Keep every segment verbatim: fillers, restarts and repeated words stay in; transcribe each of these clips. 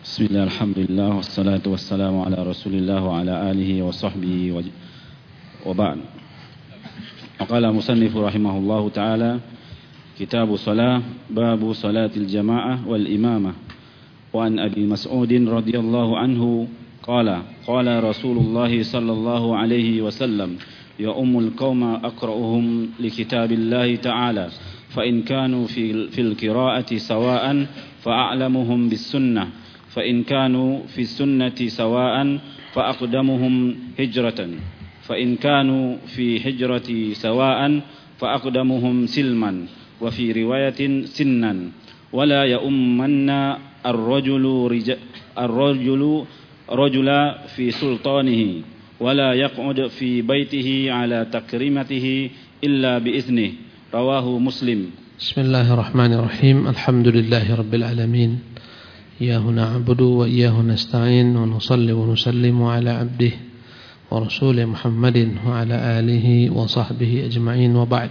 Bismillah, alhamdulillah, wassalatu wassalamu ala rasulillah wa ala alihi wa sahbihi wa, wa ba'd. Aqala musannifu rahimahullahu ta'ala, kitabu salah, babu salatil jama'ah wal imamah. Wa an Abi Mas'udin radhiyallahu anhu, qala, qala Rasulullah sallallahu alaihi wasallam, ya ummul qawma aqra'uhum li kitabillahi ta'ala, fa in kanu fil, fil qira'ati sawa'an, fa'a'lamuhum bis sunnah. فإن كانوا في السنة سواء فأقدمهم هجرة فإن كانوا في هجرة سواء فأقدمهم سلما وفي رواية سنا ولا يؤمن الرجل الرجل رجلا في سلطانه ولا يقعد في بيته على تكريمته إلا بإذنه رواه مسلم. بسم الله الرحمن الرحيم. الحمد لله رب العالمين. إياه نعبد وإياه نستعين ونصلي ونسلم على عبده ورسوله محمد وعلى آله وصحبه أجمعين وبعد.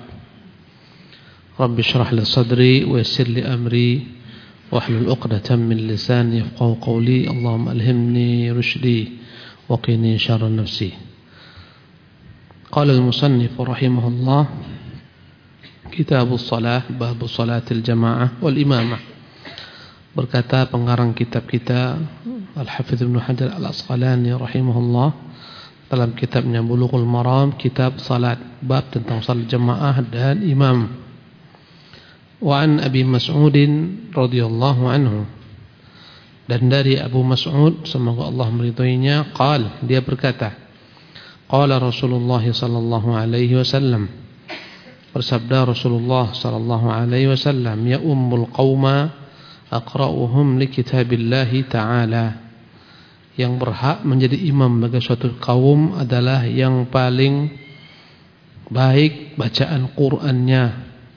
رب اشرح لي صدري ويسر لي أمري واحلل عقدة من لساني يفقهوا قولي. اللهم ألهمني رشدي وقني شر نفسي. قال المصنف رحمه الله كتاب الصلاة باب صلاة الجماعة والإمامة. Berkata pengarang kitab kita Al-Hafidz Ibnu Hajar Al-Asqalani rahimahullah dalam kitabnya Bulughul Maram, kitab salat, bab tentang salat jamaah dan imam. Wa an Abi Mas'udin radhiyallahu anhu, dan dari Abu Mas'ud semoga Allah meridhoinya, qala, dia berkata, qala Rasulullah sallallahu alaihi wasallam, bersabda Rasulullah sallallahu alaihi wasallam, ya ummul qauma aqra'uhum li kitabillahi ta'ala. Yang berhak menjadi imam bagi suatu kaum adalah yang paling baik bacaan Qur'annya.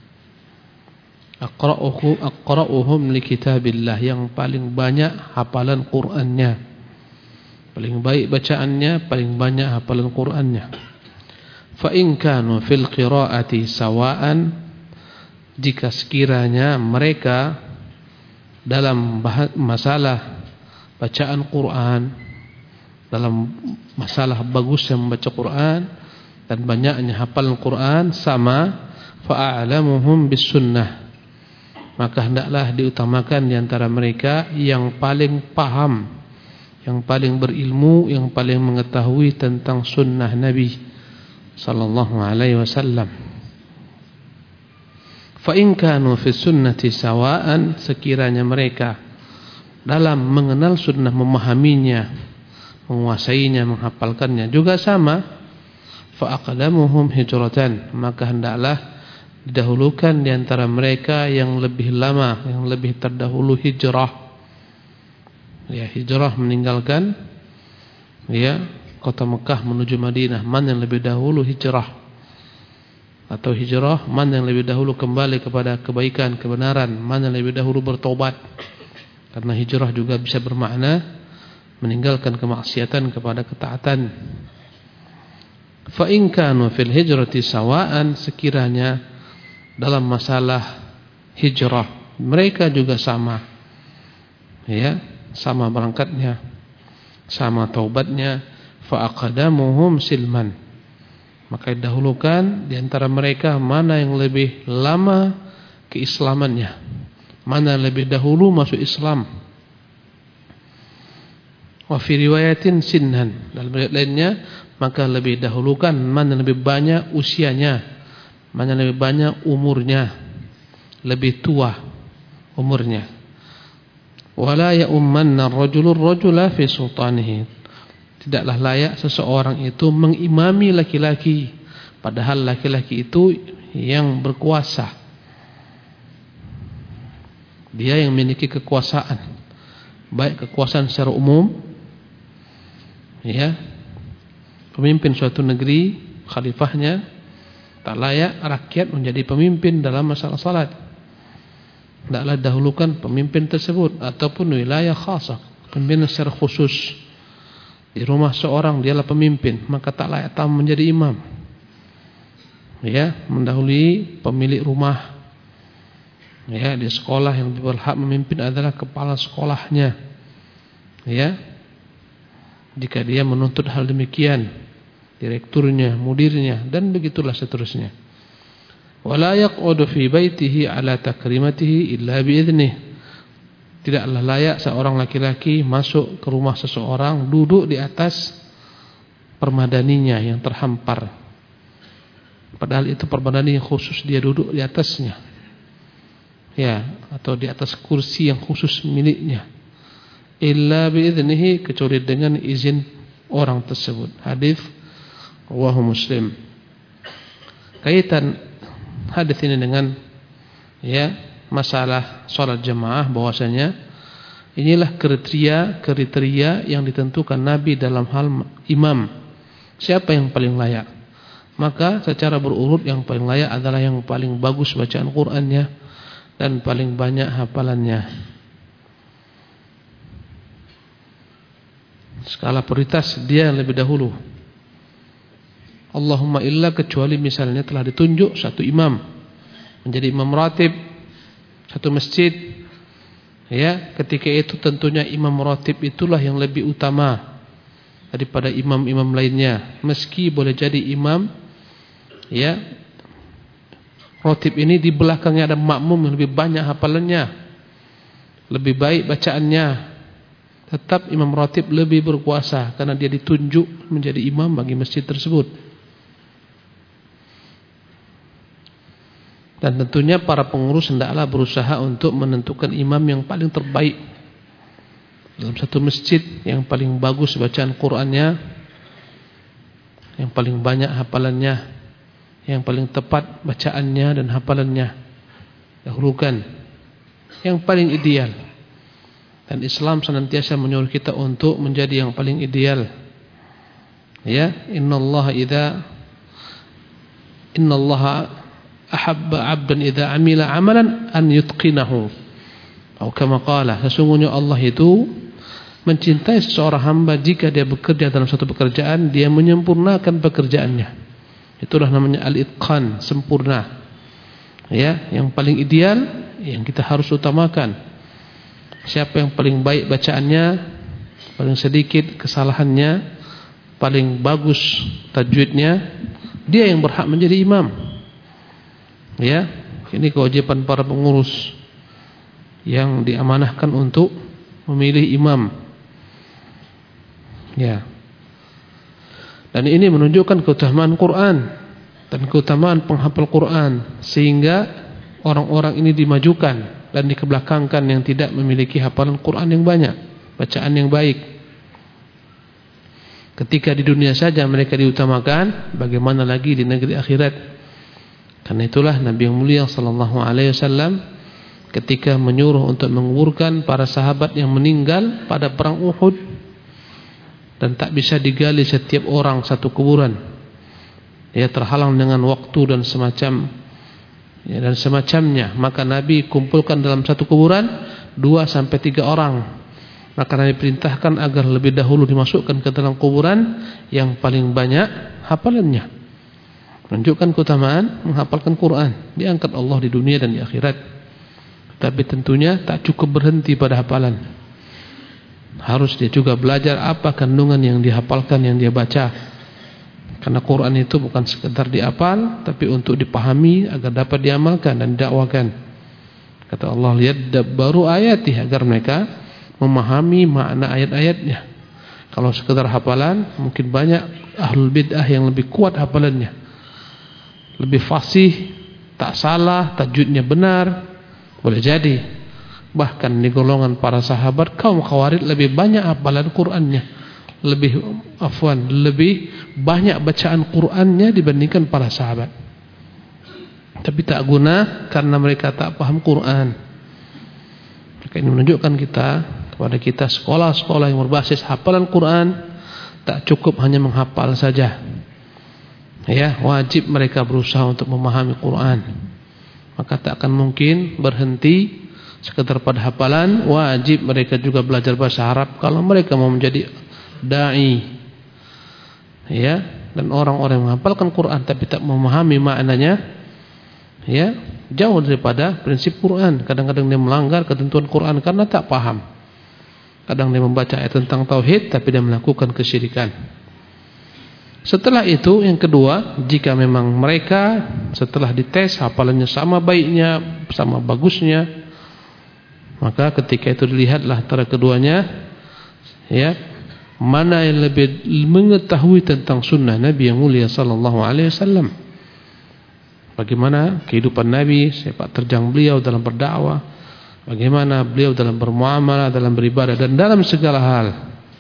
Aqra'uhu aqra'uhum li kitabillah, yang paling banyak hafalan Qur'annya. Paling baik bacaannya, paling banyak hafalan Qur'annya. Fa in kanu fil qira'ati sawa'an, jika sekiranya mereka dalam masalah bacaan Quran, dalam masalah bagusnya membaca Quran dan banyaknya hafalan Quran sama, fa'alamuhum bis sunnah, maka hendaklah diutamakan di antara mereka yang paling paham, yang paling berilmu, yang paling mengetahui tentang sunnah Nabi sallallahu alaihi wasallam. Fa in kanu fi sunnati sawa'an, sekiranya mereka dalam mengenal sunnah, memahaminya, menguasainya, menghafalkannya juga sama, fa aqdamuhum hijratan, maka hendaklah didahulukan di antara mereka yang lebih lama, yang lebih terdahulu hijrah. Ya, hijrah meninggalkan ya kota Mekah menuju Madinah, mana yang lebih dahulu hijrah? Atau hijrah, mana yang lebih dahulu kembali kepada kebaikan, kebenaran, mana yang lebih dahulu bertobat. Karena hijrah juga bisa bermakna meninggalkan kemaksiatan kepada ketaatan. Fa in kanu fil hijrati sawa'an, sekiranya dalam masalah hijrah mereka juga sama, ya, sama berangkatnya, sama taubatnya, fa aqdamuhum silman, maka didahulukan di antara mereka mana yang lebih lama keislamannya, mana yang lebih dahulu masuk Islam. Wa fi riwayatin sinnan, dalam riwayat lainnya, maka lebih dahulukan mana yang lebih banyak usianya, mana yang lebih banyak umurnya, lebih tua umurnya. Wala ya'ummanna ar-rajulu ar-rajula fi sultanihi, tidaklah layak seseorang itu mengimami laki-laki, padahal laki-laki itu yang berkuasa. Dia yang memiliki kekuasaan, baik kekuasaan secara umum, ya, pemimpin suatu negeri, khalifahnya, tak layak rakyat menjadi pemimpin dalam masalah salat. Tidaklah dahulukan pemimpin tersebut, ataupun wilayah khasah, pemimpin secara khusus. Di rumah seorang dialah pemimpin, maka tak layak tamu menjadi imam. Ya, mendahului pemilik rumah. Ya, di sekolah yang berhak memimpin adalah kepala sekolahnya. Ya, jika dia menuntut hal demikian, direkturnya, mudirnya, dan begitulah seterusnya. Wala yaq'udu fi baitihi ala takrimatihi illa bi'idnih. Tidaklah layak seorang laki-laki masuk ke rumah seseorang duduk di atas permadaninya yang terhampar, padahal itu permadani yang khusus dia duduk di atasnya, ya, atau di atas kursi yang khusus miliknya. Illa bi'idnihi, kecuali dengan izin orang tersebut. Hadis rawahu Muslim. Kaitan hadis ini dengan ya masalah salat jamaah, bahwasanya inilah kriteria kriteria yang ditentukan Nabi dalam hal imam. Siapa yang paling layak? Maka secara berurut yang paling layak adalah yang paling bagus bacaan Qur'annya dan paling banyak hafalannya. Skala prioritas dia yang lebih dahulu. Allahumma illa, kecuali misalnya telah ditunjuk satu imam menjadi imam ratib satu masjid, ya, ketika itu tentunya imam ratib itulah yang lebih utama daripada imam-imam lainnya. Meski boleh jadi imam, ya, ratib ini di belakangnya ada makmum yang lebih banyak hafalannya, lebih baik bacaannya, tetap imam ratib lebih berkuasa karena dia ditunjuk menjadi imam bagi masjid tersebut. Dan tentunya para pengurus hendaklah berusaha untuk menentukan imam yang paling terbaik dalam satu masjid, yang paling bagus bacaan Qur'annya, yang paling banyak hafalannya, yang paling tepat bacaannya dan hafalannya. Dahulukan yang paling ideal. Dan Islam senantiasa menyuruh kita untuk menjadi yang paling ideal. Ya, innallaha idza innallaha ahabba 'abdan idza 'amila 'amalan an yutqinahu. Atau kama qala, sesungguhnya Allah itu mencintai seseorang hamba jika dia bekerja dalam suatu pekerjaan, dia menyempurnakan pekerjaannya. Itulah namanya al-itqan, sempurna. Ya, yang paling ideal yang kita harus utamakan. Siapa yang paling baik bacaannya, paling sedikit kesalahannya, paling bagus tajwidnya, dia yang berhak menjadi imam. Ya, ini kewajiban para pengurus yang diamanahkan untuk memilih imam. Ya. Dan ini menunjukkan keutamaan Quran dan keutamaan penghafal Quran, sehingga orang-orang ini dimajukan dan dikebelakangkan yang tidak memiliki hafalan Quran yang banyak, bacaan yang baik. Ketika di dunia saja mereka diutamakan, bagaimana lagi di negeri akhirat? Karena itulah Nabi yang mulia sallallahu alaihi wasallam ketika menyuruh untuk menguburkan para sahabat yang meninggal pada perang Uhud, dan tak bisa digali setiap orang satu kuburan, ya, terhalang dengan waktu dan semacam ya, dan semacamnya, maka Nabi kumpulkan dalam satu kuburan dua sampai tiga orang. Maka Nabi perintahkan agar lebih dahulu dimasukkan ke dalam kuburan yang paling banyak hafalannya. Menunjukkan keutamaan menghafalkan Quran, diangkat Allah di dunia dan di akhirat. Tapi tentunya tak cukup berhenti pada hafalan. Harus dia juga belajar apa kandungan yang dihafalkan, yang dia baca. Karena Quran itu bukan sekedar dihafal, tapi untuk dipahami agar dapat diamalkan dan didakwakan. Kata Allah, liyadabbaru ayatihi, agar mereka memahami makna ayat-ayatnya. Kalau sekedar hafalan, mungkin banyak ahlul bid'ah yang lebih kuat hafalannya, lebih fasih, tak salah, tajwidnya benar, boleh jadi. Bahkan di golongan para sahabat kaum Khawarij lebih banyak hafalan Qur'annya, lebih afwan, lebih banyak bacaan Qur'annya dibandingkan para sahabat. Tapi tak guna karena mereka tak paham Qur'an. Maka ini menunjukkan kita kepada kita sekolah-sekolah yang berbasis hafalan Qur'an, tak cukup hanya menghafal saja. Ya, wajib mereka berusaha untuk memahami Quran. Maka tak akan mungkin berhenti sekedar pada hafalan. Wajib mereka juga belajar bahasa Arab kalau mereka mau menjadi dai. Ya, dan orang-orang yang menghafalkan Quran tapi tak memahami maknanya, ya, jauh daripada prinsip Quran. Kadang-kadang dia melanggar ketentuan Quran karena tak paham. Kadang dia membaca ayat tentang tauhid tapi dia melakukan kesyirikan. Setelah itu yang kedua, jika memang mereka setelah dites hafalannya sama baiknya, sama bagusnya, maka ketika itu dilihatlah antara keduanya, ya, mana yang lebih mengetahui tentang sunnah Nabi yang mulia sallallahu alaihi wasallam. Bagaimana kehidupan Nabi, sepak terjang beliau dalam berdakwah, bagaimana beliau dalam bermuamalah, dalam beribadah dan dalam segala hal.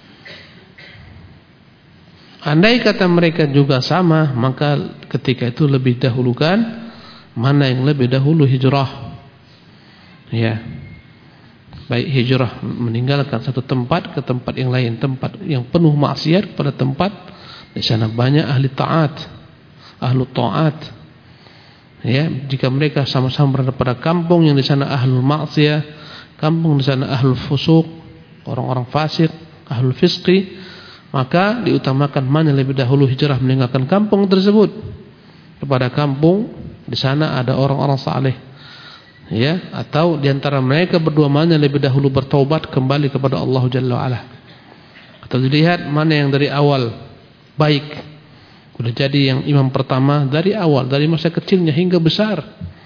Andai kata mereka juga sama, maka ketika itu lebih dahulukan mana yang lebih dahulu hijrah. Ya. Baik hijrah meninggalkan satu tempat ke tempat yang lain, tempat yang penuh maksiat kepada tempat di sana banyak ahli taat, ahlu taat. Ya, jika mereka sama-sama berada pada kampung yang di sana ahlul maksiat, kampung di sana ahlul fusuk, orang-orang fasik, ahlul fisqi, maka diutamakan mana lebih dahulu hijrah meninggalkan kampung tersebut kepada kampung di sana ada orang-orang saleh, ya, atau diantara mereka berdua mana lebih dahulu bertaubat kembali kepada Allah Jalla wa'ala, atau dilihat mana yang dari awal baik, sudah jadi yang imam pertama dari awal, dari masa kecilnya hingga besar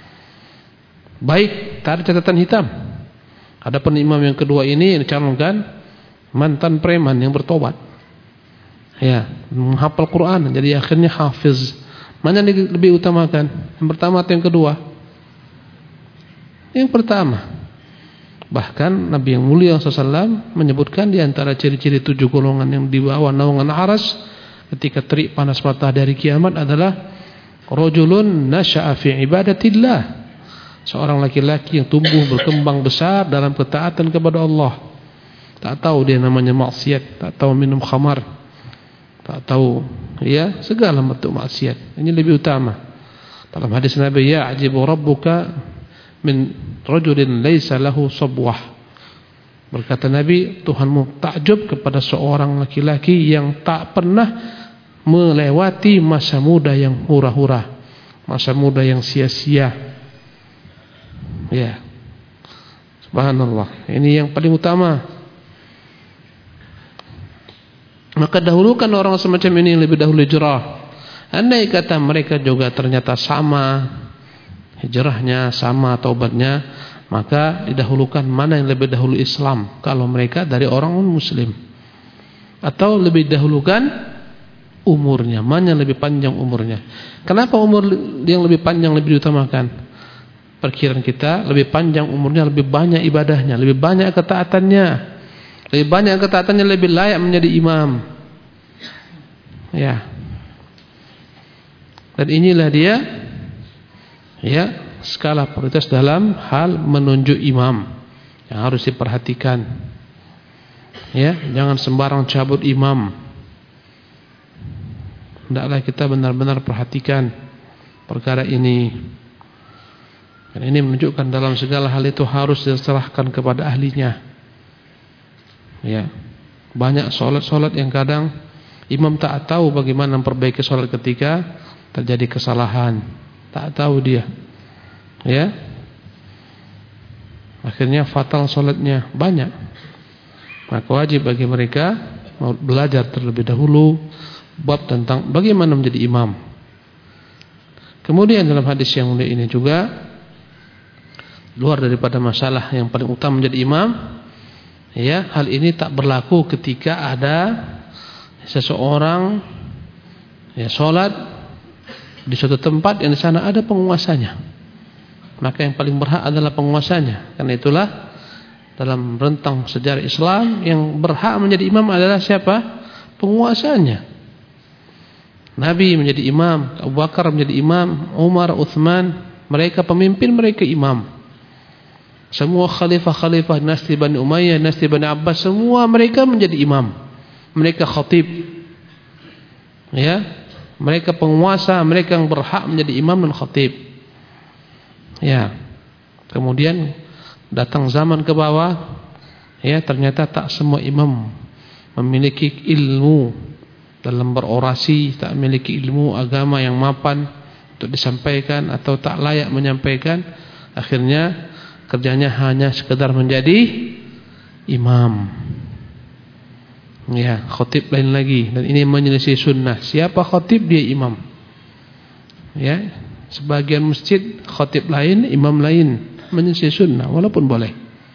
baik, tak ada catatan hitam. Adapun imam yang kedua ini dicalonkan mantan preman yang bertobat, ya, menghafal Quran, jadi akhirnya hafiz. Mana yang lebih utamakan? Yang pertama atau yang kedua? Yang pertama. Bahkan Nabi yang mulia sallallahu alaihi wasallam menyebutkan di antara ciri-ciri tujuh golongan yang di bawah naungan arsy ketika terik panas matahari kiamat adalah rajulun nasha'a fi ibadatillah, seorang laki-laki yang tumbuh berkembang besar dalam ketaatan kepada Allah. Tak tahu dia namanya maksiat, tak tahu minum khamar, tak tahu, ya, segala bentuk maksiat. Ini lebih utama. Dalam hadis Nabi, ya ajibu rabbuka min rajulin laisa lahu sabwah. Berkata Nabi, Tuhanmu takjub kepada seorang laki-laki yang tak pernah melewati masa muda yang hura-hura, masa muda yang sia-sia. Ya, subhanallah. Ini yang paling utama. Maka dahulukan orang semacam ini lebih dahulu hijrah. Andai kata mereka juga ternyata sama hijrahnya, sama taubatnya, maka didahulukan mana yang lebih dahulu Islam kalau mereka dari orang muslim, atau lebih dahulukan umurnya, mana yang lebih panjang umurnya. Kenapa umur yang lebih panjang lebih diutamakan? Perkiraan kita lebih panjang umurnya, lebih banyak ibadahnya, lebih banyak ketaatannya, lebih banyak ketaatannya, lebih layak menjadi imam. Ya. Dan inilah dia, ya, skala prioritas dalam hal menunjuk imam yang harus diperhatikan. Ya, jangan sembarang cabut imam. Hendaklah kita benar-benar perhatikan perkara ini. Dan ini menunjukkan dalam segala hal itu harus diserahkan kepada ahlinya. Ya, banyak solat-solat yang kadang imam tak tahu bagaimana memperbaiki solat ketika terjadi kesalahan, tak tahu dia. Ya, akhirnya fatal solatnya banyak. Maka wajib bagi mereka belajar terlebih dahulu bab tentang bagaimana menjadi imam. Kemudian dalam hadis yang mulia ini juga, luar daripada masalah yang paling utama menjadi imam, ya, hal ini tak berlaku ketika ada seseorang, ya, sholat di suatu tempat yang di sana ada penguasanya. Maka yang paling berhak adalah penguasanya. Karena itulah dalam rentang sejarah Islam yang berhak menjadi imam adalah siapa? Penguasanya. Nabi menjadi imam, Abu Bakar menjadi imam, Umar, Uthman, mereka pemimpin, mereka imam. Semua khalifah-khalifah dinasti Bani Umayyah, dinasti Bani Abbas, semua mereka menjadi imam. Mereka khatib. Ya, mereka penguasa, mereka yang berhak menjadi imam dan khatib. Ya. Kemudian datang zaman ke bawah, ya, ternyata tak semua imam memiliki ilmu dalam berorasi, tak memiliki ilmu agama yang mapan untuk disampaikan atau tak layak menyampaikan. Akhirnya kerjanya hanya sekedar menjadi imam. Ya, khatib lain lagi, dan ini menyelisih sunnah. Siapa khatib, dia imam. Ya, sebagian masjid khatib lain, imam lain, menyelisih sunnah, walaupun boleh.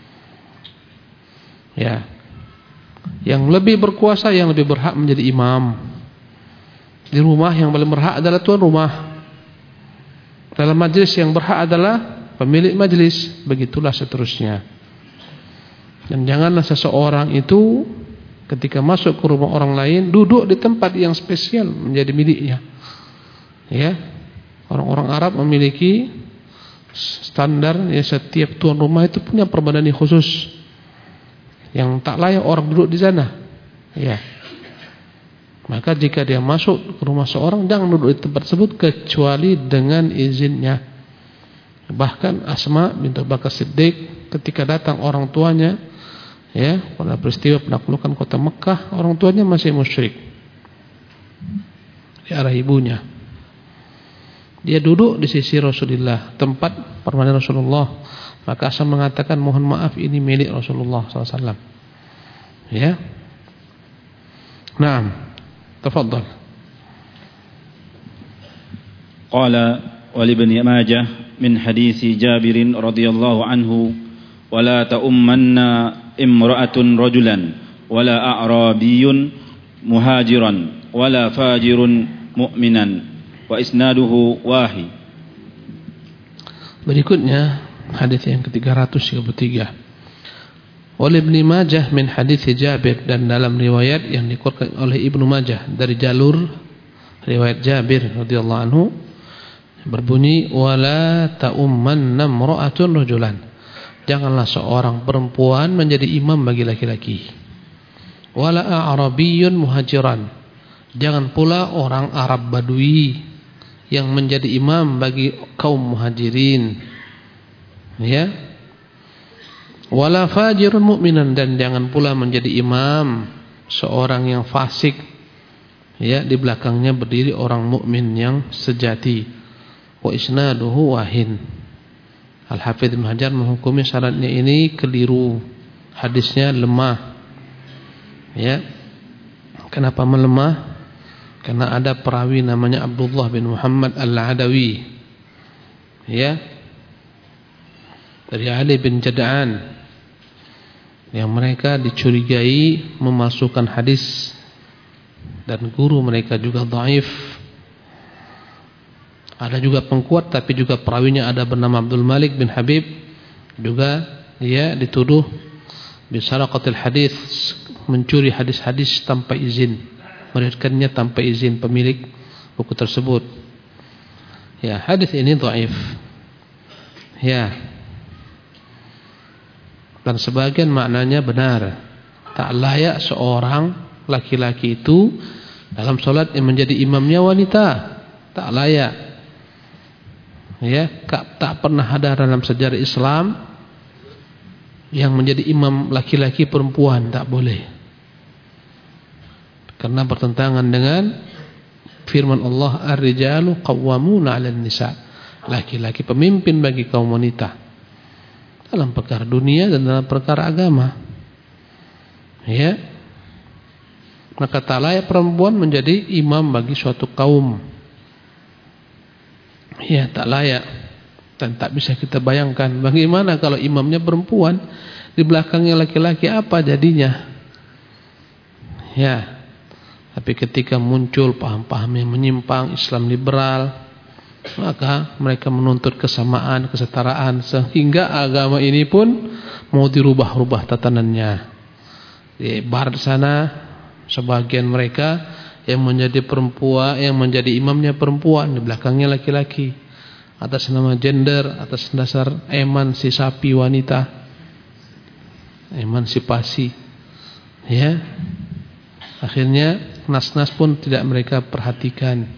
Ya, yang lebih berkuasa, yang lebih berhak menjadi imam di rumah, yang paling berhak adalah tuan rumah. Dalam majlis yang berhak adalah pemilik majlis. Begitulah seterusnya. Dan janganlah seseorang itu ketika masuk ke rumah orang lain duduk di tempat yang spesial menjadi miliknya. Ya, orang-orang Arab memiliki standar, ya, setiap tuan rumah itu punya perbandingan khusus yang tak layak orang duduk di sana. Ya, maka jika dia masuk ke rumah seorang, jangan duduk di tempat tersebut kecuali dengan izinnya. Bahkan Asma binti Abu Bakar Siddiq ketika datang orang tuanya, ya, pada peristiwa penaklukan kota Mekah, orang tuanya masih musyrik di arah ibunya. Dia duduk di sisi Rasulullah, tempat permanent Rasulullah. Maka Asma mengatakan, mohon maaf, ini milik Rasulullah sallallahu alaihi wasallam. Ya, naam, tafadhal. Qala wal ibn Majah min hadits Jabir radhiyallahu anhu, wala ta'ummanna imra'atun rajulan wala a'rabiyyun muhajiran wala fajirun mu'minan, wa isnaduhu wahi. Berikutnya hadis yang ke tiga ratus tiga puluh tiga. Oleh Ibnu Majah min hadits Jabir, dan dalam riwayat yang dikeluarkan oleh Ibnu Majah dari jalur riwayat Jabir radhiyallahu anhu berbunyi, wala ta'ummanna imra'atun rajulan. Janganlah seorang perempuan menjadi imam bagi laki-laki. Wala a'rabiyyun muhajiran. Jangan pula orang Arab Badui yang menjadi imam bagi kaum muhajirin. Ya. Wala fajirun mu'minan, dan jangan pula menjadi imam seorang yang fasik. Ya, di belakangnya berdiri orang mukmin yang sejati. Wa isnaduhu wahin. Al-Hafidz Ibnu Hajar menghukumi syaratnya ini keliru, hadisnya lemah. Ya. Kenapa melemah? Karena ada perawi namanya Abdullah bin Muhammad Al-Adawi, ya, dari Ali bin Jada'an, yang mereka dicurigai memasukkan hadis, dan guru mereka juga dhaif. Ada juga pengkuat, tapi juga perawinya ada bernama Abdul Malik bin Habib, juga dia dituduh bisaraqatil hadis, mencuri hadis-hadis tanpa izin, meriwayatkannya tanpa izin pemilik buku tersebut. Ya, hadis ini dhaif. Ya. Dan sebagian maknanya benar. Tak layak seorang laki-laki itu dalam salat yang menjadi imamnya wanita. Tak layak. Ya, tak pernah ada dalam sejarah Islam yang menjadi imam laki-laki perempuan, tak boleh. Karena bertentangan dengan firman Allah, ar-rijalu qawwamuna 'alan nisa. Laki-laki pemimpin bagi kaum wanita dalam perkara dunia dan dalam perkara agama. Ya. Maka tak layak perempuan menjadi imam bagi suatu kaum. Ya, tak layak. Dan tak bisa kita bayangkan bagaimana kalau imamnya perempuan, di belakangnya laki-laki, apa jadinya? Ya. Tapi ketika muncul paham-paham yang menyimpang, Islam liberal, maka mereka menuntut kesamaan, kesetaraan, sehingga agama ini pun mau dirubah-rubah tatanannya. Di barat sana, sebagian mereka yang menjadi perempuan, yang menjadi imamnya perempuan, di belakangnya laki-laki, atas nama gender, atas dasar emansipasi wanita, emansipasi. Ya, akhirnya nas-nas pun tidak mereka perhatikan.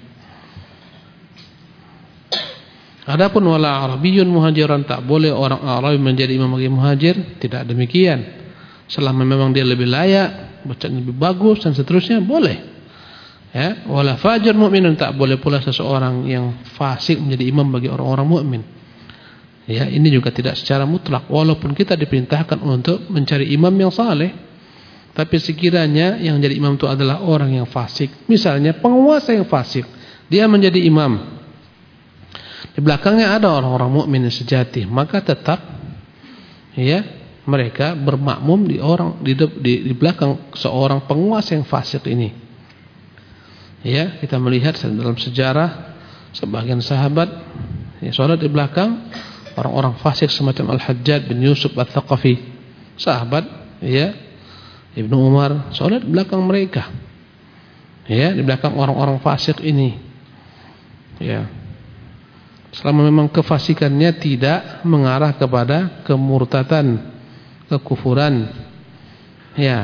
Adapun wala arabiyyun muhajiran, tak boleh orang Arab menjadi imam bagi muhajir, tidak demikian. Selama memang dia lebih layak, bacaan lebih bagus dan seterusnya, boleh. Ya, wala fajir mukminun, tak boleh pula seseorang yang fasik menjadi imam bagi orang-orang mukmin. Ya, ini juga tidak secara mutlak, walaupun kita diperintahkan untuk mencari imam yang saleh, Tapi sekiranya yang jadi imam itu adalah orang yang fasik, misalnya penguasa yang fasik, dia menjadi imam, di belakangnya ada orang-orang mukmin yang sejati, maka tetap ya mereka bermakmum di orang di, di, di belakang seorang penguasa yang fasik ini. Ya, kita melihat dalam sejarah sebagian sahabat ya, sholat di belakang orang-orang fasik semacam Al-Hajjaj bin Yusuf Al-Thaqafi, sahabat ya Ibnu Umar, sholat di belakang mereka, ya di belakang orang-orang fasik ini, ya. Selama memang kefasikannya tidak mengarah kepada kemurtadan, kekufuran, ya,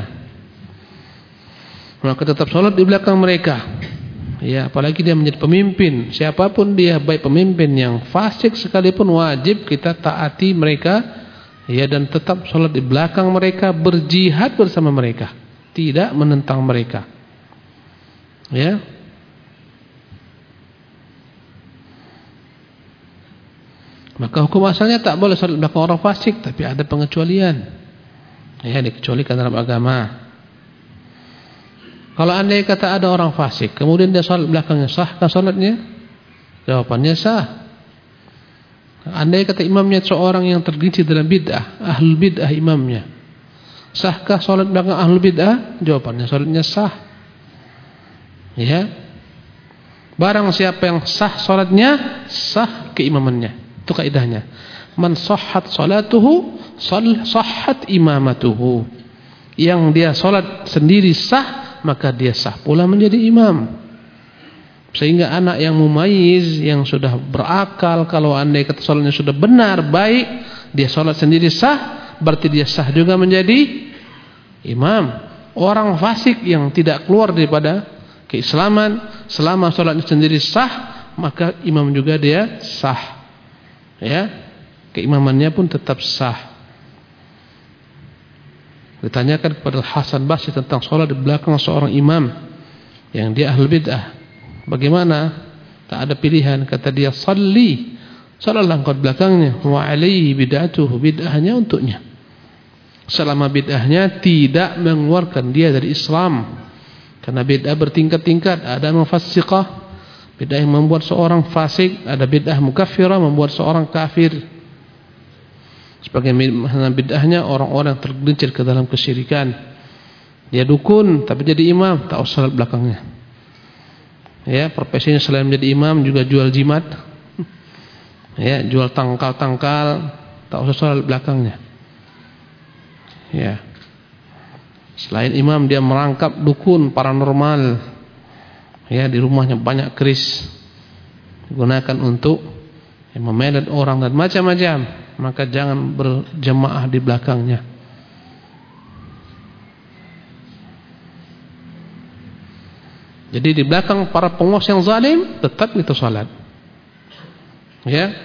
maka tetap sholat di belakang mereka, ya. Apalagi dia menjadi pemimpin, siapapun dia, baik pemimpin yang fasik sekalipun, wajib kita taati mereka. Ya, dan tetap sholat di belakang mereka, berjihad bersama mereka, tidak menentang mereka. Ya. Maka hukum asalnya tak boleh sholat di belakang orang fasik, tapi ada pengecualian. Ya, dikecualikan dalam agama. Kalau andai kata ada orang fasik, kemudian dia sholat di belakangnya, sahkah sholatnya? Jawabannya sah. Andai kata imamnya seorang yang tergelincir dalam bid'ah, ahlul bid'ah imamnya, sahkah sholat belakang ahlul bid'ah? Jawabannya sholatnya sah. Ya, barang siapa yang sah sholatnya, sah keimamannya. Itu kaidahnya. Man sahhat sholatuhu, sahhat imamatuhu. Yang dia sholat sendiri sah, maka dia sah pula menjadi imam. Sehingga anak yang mumayyiz, yang sudah berakal, kalau andai kata sholatnya sudah benar, baik, dia sholat sendiri sah, berarti dia sah juga menjadi imam. Orang fasik yang tidak keluar daripada keislaman, selama sholatnya sendiri sah, maka imam juga dia sah. Ya, keimamannya pun tetap sah. Ditanyakan kepada Hasan Basri tentang sholat di belakang seorang imam yang dia ahlul bid'ah, bagaimana? Tak ada pilihan, kata dia, salli, salatlah engkau di belakangnya, wa alaihi bid'atuhu, bid'ahnya untuknya, selama bid'ahnya tidak mengeluarkan dia dari Islam. Karena bid'ah bertingkat-tingkat, ada mufassiqah, bid'ah yang membuat seorang fasik, ada bid'ah mukaffirah, membuat seorang kafir. Sebagaimana bid'ahnya orang-orang tergelincir ke dalam kesyirikan, dia dukun tapi jadi imam, tak usah salat belakangnya. Ya, profesinya selain menjadi imam juga jual jimat, ya, jual tangkal-tangkal, tak usah sholat belakangnya. Ya, selain imam dia merangkap dukun paranormal, ya, di rumahnya banyak keris digunakan untuk ya, memelet orang dan macam-macam, maka jangan berjemaah di belakangnya. Jadi di belakang para penguasa yang zalim tetap itu salat. Ya.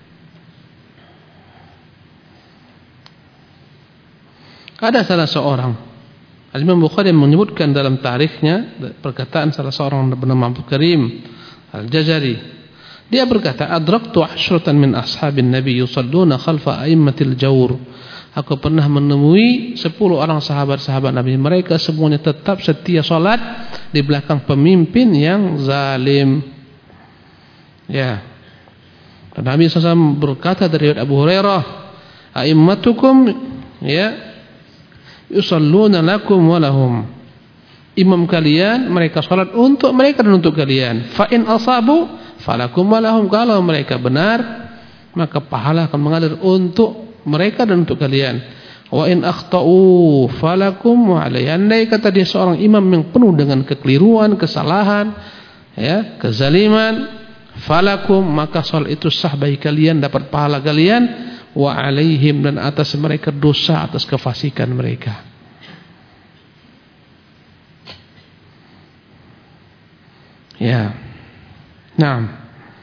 Ada salah seorang, Al-Imam Bukhari menyebutkan dalam tarikhnya perkataan salah seorang bernama Abdul Karim Al-Jazari. Dia berkata, "Adraktu ashratan min ashabin Nabi yusalluna khalfa a'immatil jawr." Aku pernah menemui sepuluh orang sahabat-sahabat Nabi, mereka semuanya tetap setia salat di belakang pemimpin yang zalim. Ya. Dan Nabi shallallahu alaihi wasallam berkata dari Abu Hurairah, "A'immatukum ya yusalluna lakum wa lahum." Imam kalian mereka salat untuk mereka dan untuk kalian. Fa in asabu falakum wa lahum. Kalau mereka benar, maka pahala akan mengalir untuk mereka dan untuk kalian. Wa in akhtau falakum wa alayhi. Andai kata dia seorang imam yang penuh dengan kekeliruan, kesalahan, ya, kezaliman, falakum, maka salat itu sah bagi kalian, dapat pahala kalian, wa alaihim, dan atas mereka dosa atas kefasikan mereka. Ya. Naam.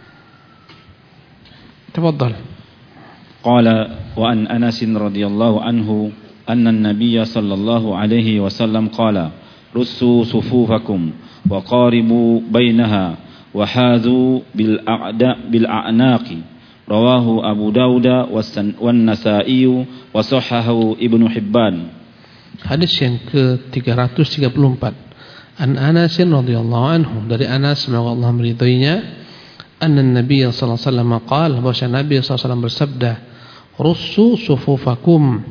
Tafadhal. قال وعن أنس رضي الله عنه أن النبي صلى الله عليه وسلم قال رسوا صفوفكم وقاربوا بينها وحاذوا بالأعناق رواه أبو داود والنسائي وصححه ابن حبان. Hadis yang ke tiga ratus tiga puluh empat. An Anas radhiyallahu anhu, dari Anas semoga Allah meridhoinya, anna Nabi sallallahu alaihi wasallam qala, bahwa Nabi sallallahu alaihi wasallam bersabda, "Russu sufufakum."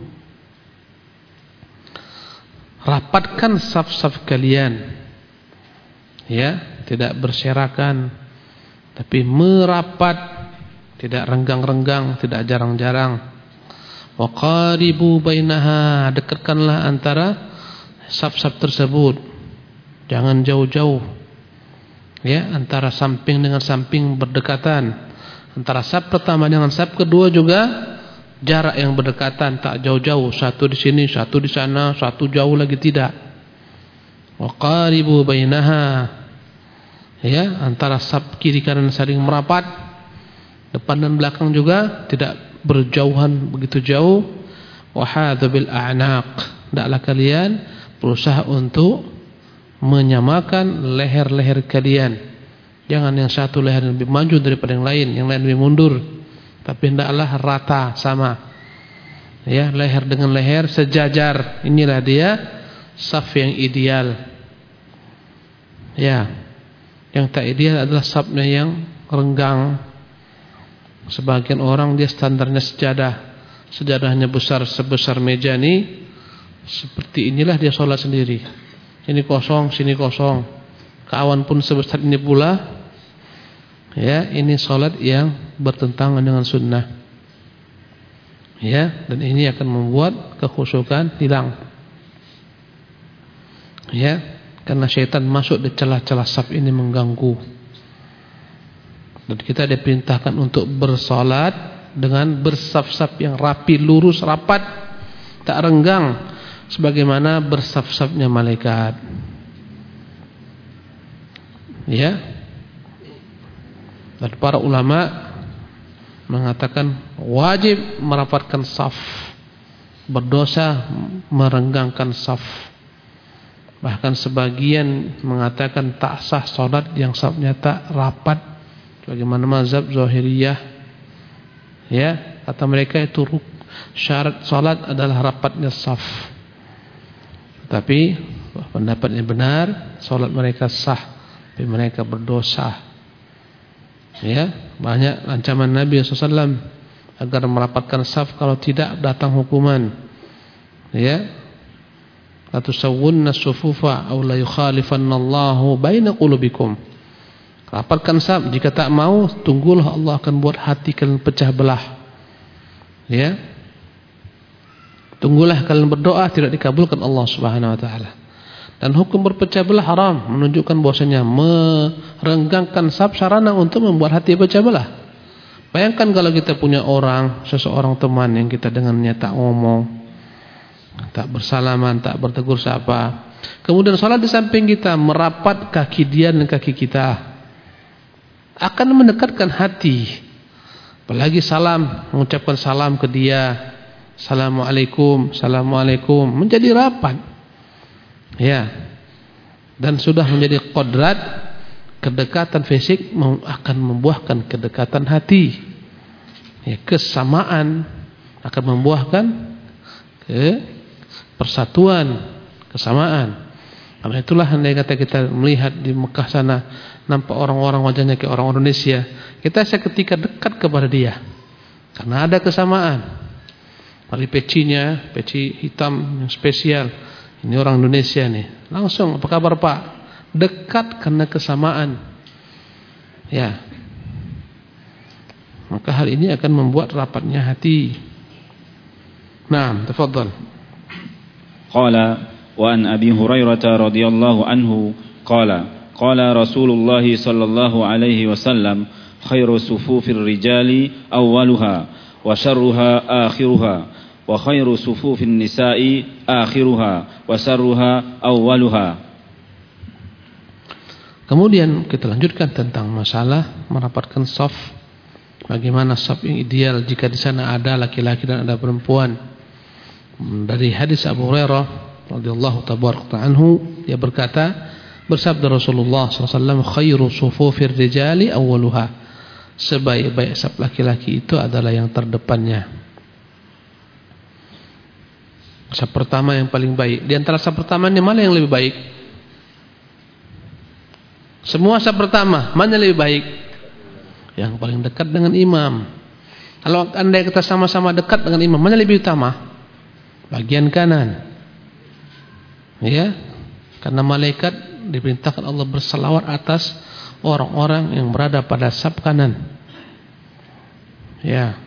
Rapatkan saf-saf kalian. Ya, tidak berserakan, tapi merapat, tidak renggang-renggang, tidak jarang-jarang. Wa qaribu bainaha, dekatkanlah antara saf-saf tersebut. Jangan jauh-jauh. Ya, antara samping dengan samping berdekatan. Antara saf pertama dengan saf kedua juga jarak yang berdekatan, tak jauh-jauh. Satu di sini, satu di sana, satu jauh lagi, tidak. Wa qaribu bainaha. Ya, antara saf kiri kanan saling merapat. Depan dan belakang juga tidak berjauhan begitu jauh. Wa hadzu bil a'naq. Hendaklah kalian berusaha untuk menyamakan leher-leher kalian. Jangan yang satu leher lebih maju daripada yang lain, yang lain lebih mundur. Tapi hendaklah rata, sama. Ya, leher dengan leher sejajar. Inilah dia saf yang ideal. Ya. Yang tak ideal adalah safnya yang renggang. Sebagian orang dia standarnya sejadah. Sejadahnya besar sebesar meja ini. Seperti inilah dia sholat sendiri. Sini kosong, sini kosong. Kawan pun sebesar ini pula. Ya, ini sholat yang bertentangan dengan sunnah. Ya, dan ini akan membuat kekhusyukan hilang. Ya, karena syaitan masuk di celah-celah saf ini mengganggu. Dan kita diperintahkan untuk bersolat dengan bersaf-saf yang rapi, lurus, rapat, tak renggang, sebagaimana bersaf-safnya malaikat. Ya. Dan para ulama mengatakan wajib merapatkan saf, berdosa merenggangkan saf. Bahkan sebagian mengatakan tak sah solat yang safnya tak rapat. Bagaimana mazhab Zahiriyah, ya, kata mereka itu syarat salat adalah rapatnya saf. Tapi pendapatnya benar, salat mereka sah, tapi mereka berdosa. Ya, banyak ancaman Nabi sallallahu alaihi wasallam agar merapatkan saf, kalau tidak datang hukuman. Ya, latusawwunna sufufa aw la yukhalifannallahu baina qulubikum. Rapatkan saf, jika tak mau tunggulah Allah akan buat hati kalian pecah belah. Ya. Tunggulah kalian berdoa tidak dikabulkan Allah Subhanahu wa taala. Dan hukum berpecah belah haram, menunjukkan bahwasanya merenggangkan saf sarana untuk membuat hati pecah belah. Bayangkan kalau kita punya orang, seseorang teman yang kita dengannya tak ngomong, tak bersalaman, tak bertegur sapa. Kemudian salat di samping kita, merapat kaki dia dan kaki kita. Akan mendekatkan hati. Apalagi salam, mengucapkan salam ke dia, Assalamualaikum, Assalamualaikum, menjadi rapat. Ya. Dan sudah menjadi kodrat, kedekatan fisik akan membuahkan kedekatan hati. Ya, kesamaan akan membuahkan ke persatuan, kesamaan. Karena itulah andai kata kita melihat di Mekah sana, nampak orang-orang wajahnya kayak orang Indonesia, kita seketika dekat kepada dia karena ada kesamaan. Dari pecinya, peci hitam yang spesial, ini orang Indonesia nih, langsung apa kabar Pak? Dekat karena kesamaan. Ya, maka hal ini akan membuat rapatnya hati. Nah, tafadhal. Qala wa an Abi Hurairah radhiyallahu anhu qala qala Rasulullah sallallahu alaihi wasallam khairu sufufir rijali awwaluha wa syarruha akhiruha wa khairu sufufin nisa'i akhiruha wa syarruha awwaluha. Kemudian kita lanjutkan tentang masalah merapatkan shaf. Bagaimana shaf yang ideal jika di sana ada laki-laki dan ada perempuan. Dari hadis Abu Hurairah radhiyallahu tabaraka anhu, dia berkata, bersabda Rasulullah sallallahu alaihi wasallam, khairu sufufir rijali awwaluha. Sebaik-baik saf laki-laki itu adalah yang terdepannya. Saf pertama yang paling baik. Di antara saf pertama ini mana yang lebih baik? Semua saf pertama, mana lebih baik? Yang paling dekat dengan imam. Kalau andai kita sama-sama dekat dengan imam, mana lebih utama? Bagian kanan. Ya. Karena malaikat diperintahkan Allah berselawat atas orang-orang yang berada pada saf kanan. Ya.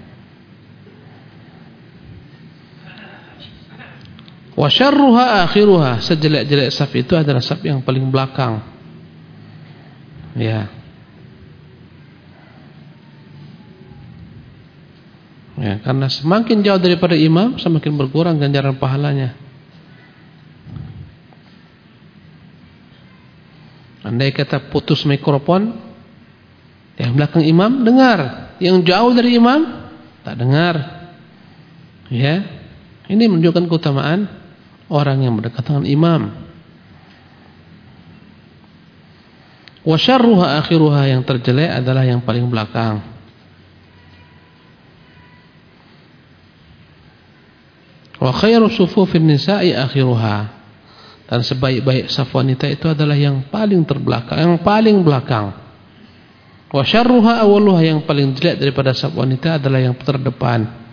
Wa syarruha akhiruha, sejelek-jelek saf itu adalah saf yang paling belakang. Ya. Ya, karena semakin jauh daripada imam, semakin berkurang ganjaran pahalanya. Andai kata putus mikrofon, yang belakang imam dengar, yang jauh dari imam tak dengar. Ya. Ini menunjukkan keutamaan orang yang berdekat dengan imam. Wa syarruha akhiruha, yang terjelek adalah yang paling belakang. Wa khairu sufufin nisa'i akhiruha, dan sebaik-baik saf wanita itu adalah yang paling terbelakang, yang paling belakang. Wa syarruha awwaluha, yang paling jelek daripada saf wanita adalah yang terdepan.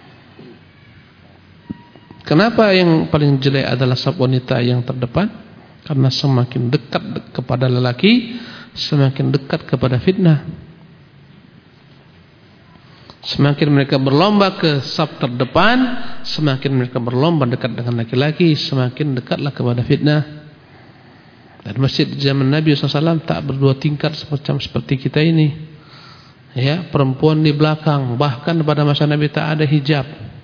Kenapa yang paling jelek adalah saf wanita yang terdepan? Karena semakin dekat kepada lelaki, semakin dekat kepada fitnah. Semakin mereka berlomba ke saf terdepan, semakin mereka berlomba dekat dengan laki-laki, semakin dekatlah kepada fitnah. Dan masjid zaman Nabi shallallahu alaihi wasallam tak berdua tingkat semacam seperti kita ini. Ya, perempuan di belakang, bahkan pada masa Nabi tak ada hijab.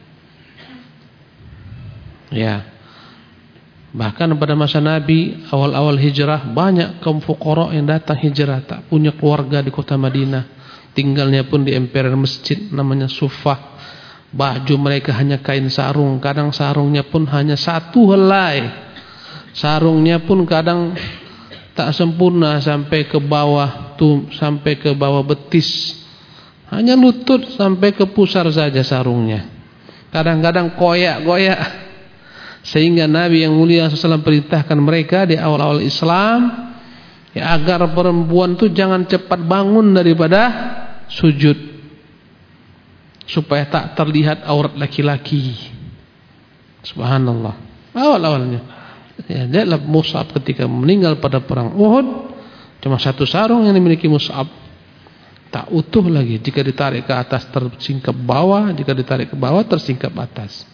Ya. Bahkan pada masa Nabi awal-awal hijrah, banyak kaum fuqara yang datang hijrah, tak punya keluarga di kota Madinah. Tinggalnya pun di emperan masjid namanya Suffah. Baju mereka hanya kain sarung, kadang sarungnya pun hanya satu helai. Sarungnya pun kadang tak sempurna sampai ke bawah tuh, sampai ke bawah betis. Hanya lutut sampai ke pusar saja sarungnya. Kadang-kadang koyak-koyak. Sehingga Nabi yang mulia shallallahu alaihi wasallam perintahkan mereka di awal-awal Islam, ya, agar perempuan itu jangan cepat bangun daripada sujud, supaya tak terlihat aurat laki-laki. Subhanallah. Awal-awalnya, ya, dia Mus'ab ketika meninggal pada perang Uhud, cuma satu sarung yang dimiliki Mus'ab, tak utuh lagi. Jika ditarik ke atas tersingkap bawah, jika ditarik ke bawah tersingkap atas.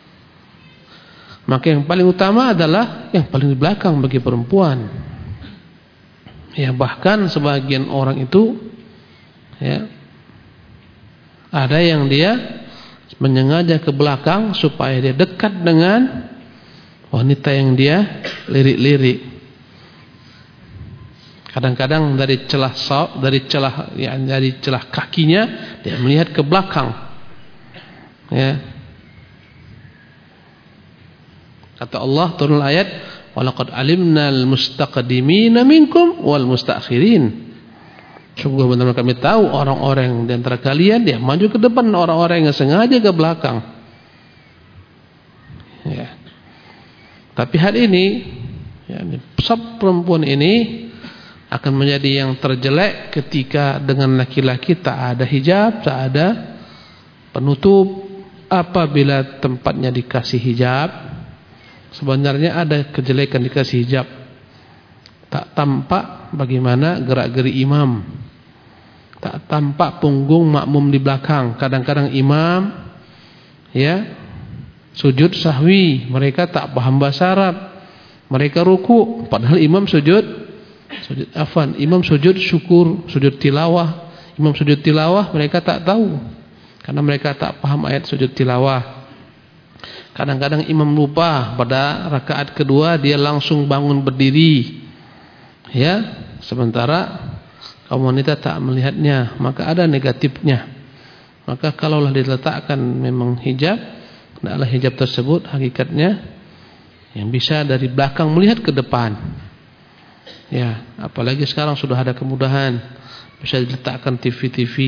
Maka yang paling utama adalah yang paling di belakang bagi perempuan. Ya, bahkan sebagian orang itu, ya, ada yang dia menyengaja ke belakang supaya dia dekat dengan wanita yang dia lirik-lirik. Kadang-kadang dari celah dari celah ya, dari celah kakinya dia melihat ke belakang. Ya. Kata Allah turun ayat, walaqad alimnal mustaqdimina minkum wal mustaakhirin. Sungguh benar-benar kami tahu orang-orang di antara kalian dia maju ke depan, orang-orang yang sengaja ke belakang. Ya. Tapi hari ini, ya, saf perempuan ini akan menjadi yang terjelek ketika dengan laki-laki tak ada hijab, tak ada penutup. Apabila tempatnya dikasih hijab, sebenarnya ada kejelekan dikasih hijab. Tak tampak bagaimana gerak-geri imam, tak tampak punggung makmum di belakang. Kadang-kadang imam, ya, sujud sahwi, mereka tak paham bahasa Arab, mereka ruku, padahal imam sujud, sujud afan, imam sujud syukur, sujud tilawah, imam sujud tilawah, mereka tak tahu, karena mereka tak paham ayat sujud tilawah. Kadang-kadang imam lupa pada rakaat kedua dia langsung bangun berdiri, ya, sementara kaum wanita tak melihatnya, maka ada negatifnya. Maka kalaulah diletakkan memang hijab, adalah hijab tersebut hakikatnya yang bisa dari belakang melihat ke depan. Ya, apalagi sekarang sudah ada kemudahan, bisa diletakkan T V-T V,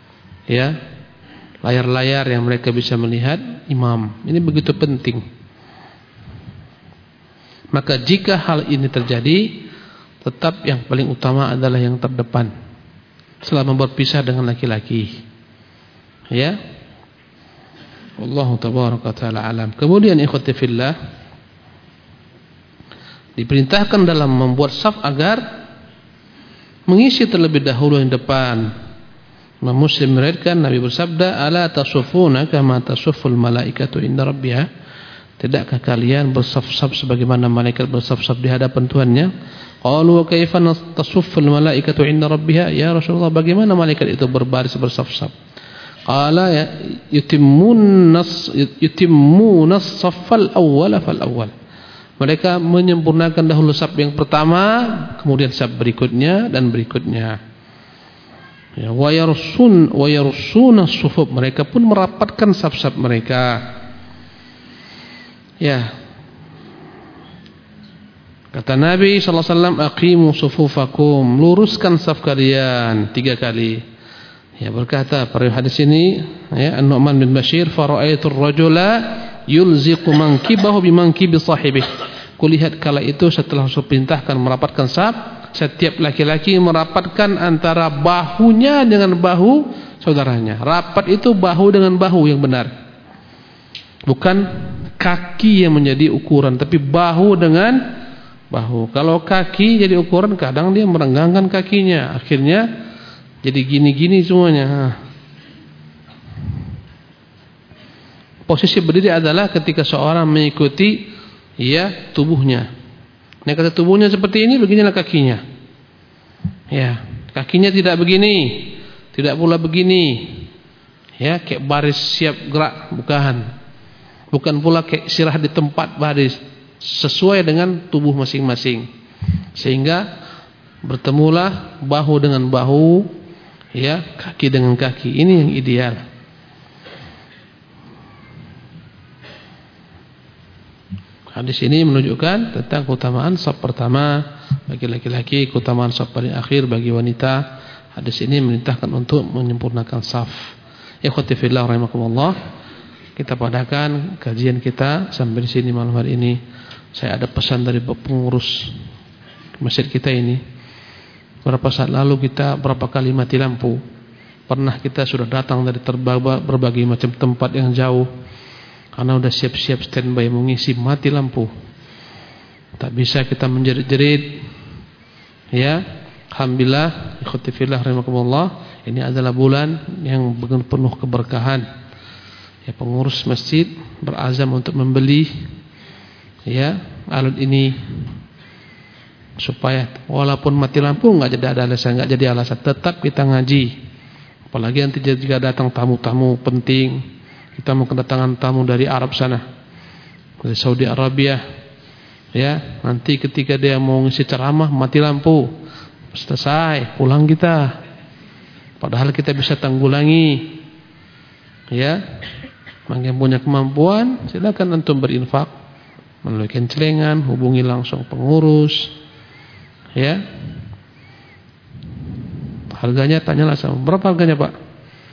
ya, layar-layar yang mereka bisa melihat imam. Ini begitu penting. Maka jika hal ini terjadi, tetap yang paling utama adalah yang terdepan selama berpisah dengan laki-laki. Ya. Wallahu tabaraka taala alam. Kemudian ikhwati fillah, diperintahkan dalam membuat saf agar mengisi terlebih dahulu yang depan. Imam Muslim meriwayatkan Nabi bersabda, "Ala tasuffuna kama tasufful malaikatu inda rabbiha?" Tidakkah kalian bersaf-saf sebagaimana malaikat bersaf-saf di hadapan Tuhannya? Qalu wa kaifa tasufful malaikatu inda rabbiha? Ya Rasulullah, bagaimana malaikat itu berbaris bersaf-saf? Qala yutimmun yutimmun as-saffal awwal fal awwal. Mereka menyempurnakan dahulu saf yang pertama, kemudian saf berikutnya dan berikutnya. Ya, wa yarsun wa yarsuna as-sufuf, mereka pun merapatkan saf-saf mereka. Ya. Kata Nabi sallallahu alaihi wasallam, aqimu sufufakum, luruskan saf kalian tiga kali. Ya, berkata pada hadis ini, ya, An-Nu'man bin Bashir, fara'aitu ar-rajula yulziqu mankibahu bimankibi sahibihi. Kulihat kala itu setelah Rasul perintahkan merapatkan saf, setiap laki-laki merapatkan antara bahunya dengan bahu saudaranya. Rapat itu bahu dengan bahu yang benar, bukan kaki yang menjadi ukuran, tapi bahu dengan bahu. Kalau kaki jadi ukuran, kadang dia merenggangkan kakinya, akhirnya jadi gini-gini semuanya. Posisi berdiri adalah ketika seorang mengikuti, ya, tubuhnya. Nah, kata tubuhnya seperti ini, beginilah kakinya. Ya, kakinya tidak begini, tidak pula begini. Ya, kayak baris siap gerak, bukan. Bukan pula kayak istirahat di tempat baris, sesuai dengan tubuh masing-masing. Sehingga bertemulah bahu dengan bahu, ya, kaki dengan kaki. Ini yang ideal. Hadis ini menunjukkan tentang keutamaan saf pertama bagi laki-laki, keutamaan saf paling akhir bagi wanita. Hadis ini memerintahkan untuk menyempurnakan saf. Ikhwati fillah rahimakumullah, kita padakan kajian kita sampai di sini malam hari ini. Saya ada pesan dari pengurus masjid kita ini. Beberapa saat lalu kita berapa kali mati lampu. Pernah kita sudah datang dari berbagai macam tempat yang jauh, karena udah siap-siap standby mengisi, mati lampu. Tak bisa kita menjerit-jerit. Ya, alhamdulillah, ikhwati fillah rahimakumullah, ini adalah bulan yang penuh keberkahan. Ya, pengurus masjid berazam untuk membeli, ya, alat ini supaya walaupun mati lampu enggak jadi ada alasan, enggak jadi alasan, tetap kita ngaji. Apalagi nanti jika datang tamu-tamu penting. Kita mau kedatangan tamu dari Arab sana, dari Saudi Arabia, ya. Nanti ketika dia mau ngisi ceramah mati lampu, selesai, pulang kita. Padahal kita bisa tanggulangi, ya. Yang punya kemampuan silakan antum berinfak melalui kencelengan, hubungi langsung pengurus, ya. Harganya tanyalah sama, berapa harganya Pak?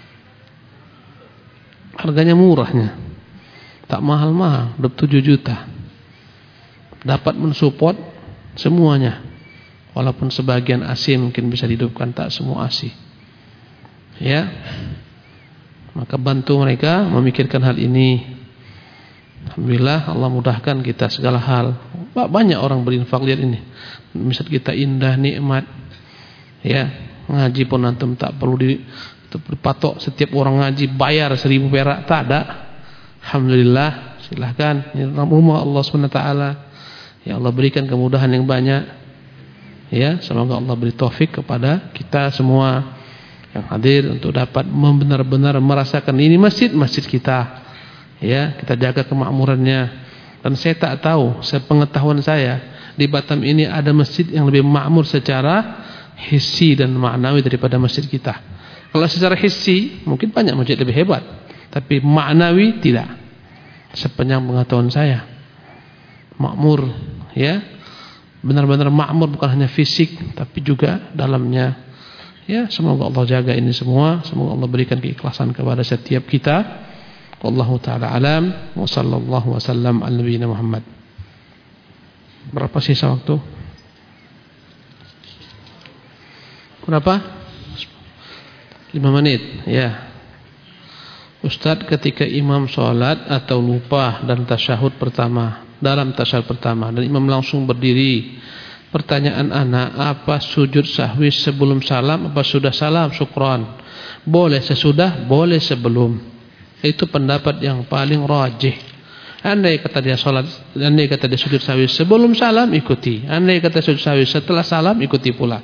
Harganya murahnya, tak mahal-mahal, dua puluh tujuh juta. Dapat mensupport semuanya. Walaupun sebagian A C mungkin bisa dihidupkan, tak semua A C. Ya. Maka bantu mereka memikirkan hal ini. Alhamdulillah, Allah mudahkan kita segala hal. Banyak orang berinfak, lihat ini. Misal kita indah, nikmat. Ya, ngaji pun antum tak perlu di berpatok setiap orang ngaji bayar seribu perak, tak ada. Alhamdulillah, silahkan. Ini rumah Allah subhanahu wa taala. Ya Allah berikan kemudahan yang banyak. Ya, semoga Allah beri taufik kepada kita semua yang hadir untuk dapat benar-benar merasakan ini masjid masjid kita. Ya, kita jaga kemakmurannya. Dan saya tak tahu, sepengetahuan saya di Batam ini ada masjid yang lebih makmur secara hissi dan maknawi daripada masjid kita. Kalau secara hissi mungkin banyak masjid lebih hebat, tapi maknawi tidak. Sepanjang pengetahuan saya, makmur, ya, benar-benar makmur, bukan hanya fisik tapi juga dalamnya. Ya, semoga Allah jaga ini semua. Semoga Allah berikan keikhlasan kepada setiap kita. Wallahu taala alam wa sallallahu wasallam ala nabiyina Muhammad. Berapa sisa waktu? Berapa? lima menit. Ya. Ustadz, ketika imam sholat atau lupa dan tasyahud pertama, dalam tasyahud pertama, dan imam langsung berdiri, pertanyaan anak, apa sujud sahwi sebelum salam, apa sudah salam? Syukran. Boleh sesudah, boleh sebelum. Itu pendapat yang paling rajih. Andai kata dia sholat, andai kata dia sujud sahwi sebelum salam, ikuti. Andai kata sujud sahwi setelah salam, ikuti pula.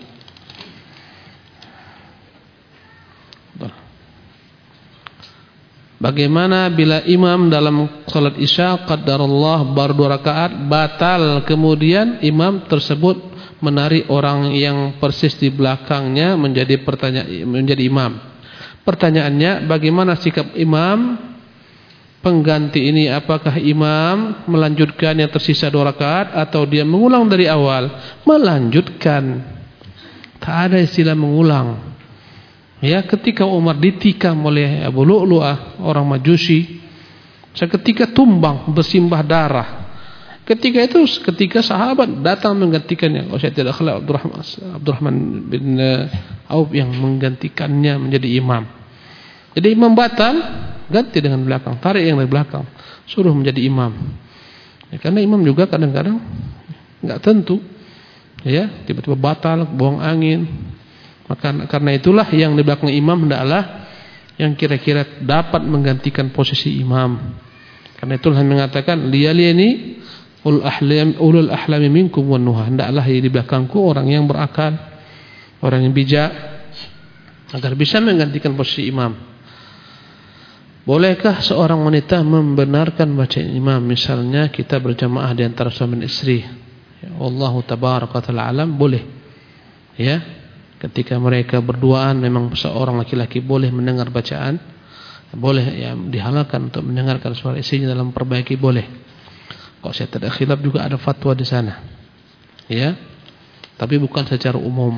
Bagaimana bila imam dalam salat isya qadarullah baru dua rakaat batal, kemudian imam tersebut menarik orang yang persis di belakangnya menjadi pertanyaan menjadi imam. Pertanyaannya, bagaimana sikap imam pengganti ini? Apakah imam melanjutkan yang tersisa dua rakaat atau dia mengulang dari awal? Melanjutkan. Tak ada istilah mengulang. Ya, ketika Umar ditikam oleh Abu Lu'lu'ah, orang Majusi, seketika tumbang bersimbah darah. Ketika itu, ketika sahabat datang menggantikannya, oh saya tidak khala Abdurrahman, Abdurrahman bin Auf yang menggantikannya menjadi imam. Jadi imam batal, ganti dengan belakang, tarik yang dari belakang, suruh menjadi imam. Ya, karena imam juga kadang-kadang enggak tentu, ya, tiba-tiba batal, buang angin. Maka karena itulah yang di belakang imam hendaklah yang kira-kira dapat menggantikan posisi imam. Karena itulah yang mengatakan liyalini ul ahlam ulul ahlami minkum wan nuha, hendaklah di belakangku orang yang berakal, orang yang bijak agar bisa menggantikan posisi imam. Bolehkah seorang wanita membenarkan bacaan imam? Misalnya kita berjamaah di antara suami dan istri. Ya, Allahu tabaraka taala alam, boleh. Ya. Ketika mereka berduaan, memang seorang laki-laki boleh mendengar bacaan, boleh, ya, dihalalkan untuk mendengarkan suara istrinya dalam perbaiki, boleh. Kalau saya tidak khilaf juga ada fatwa di sana, ya, tapi bukan secara umum.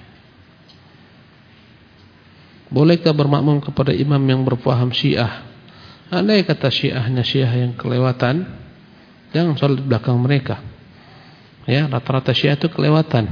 Bolehkah bermakmum kepada imam yang berpaham Syiah? Andai kata Syiahnya Syiah yang kelewatan, jangan sholat di belakang mereka. Ya, rata-rata Syiah itu kelewatan.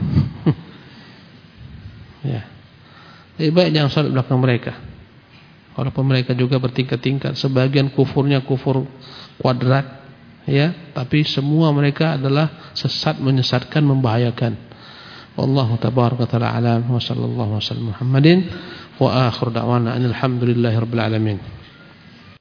Ya, lebih baik jangan sholat belakang mereka. Walaupun mereka juga bertingkat-tingkat, sebagian kufurnya kufur kuadrat, ya, tapi semua mereka adalah sesat, menyesatkan, membahayakan. Wallahu tabaraka taala alam wa sallallahu wasallam Muhammadin wa akhir da'wana alhamdulillahi rabbil alamin.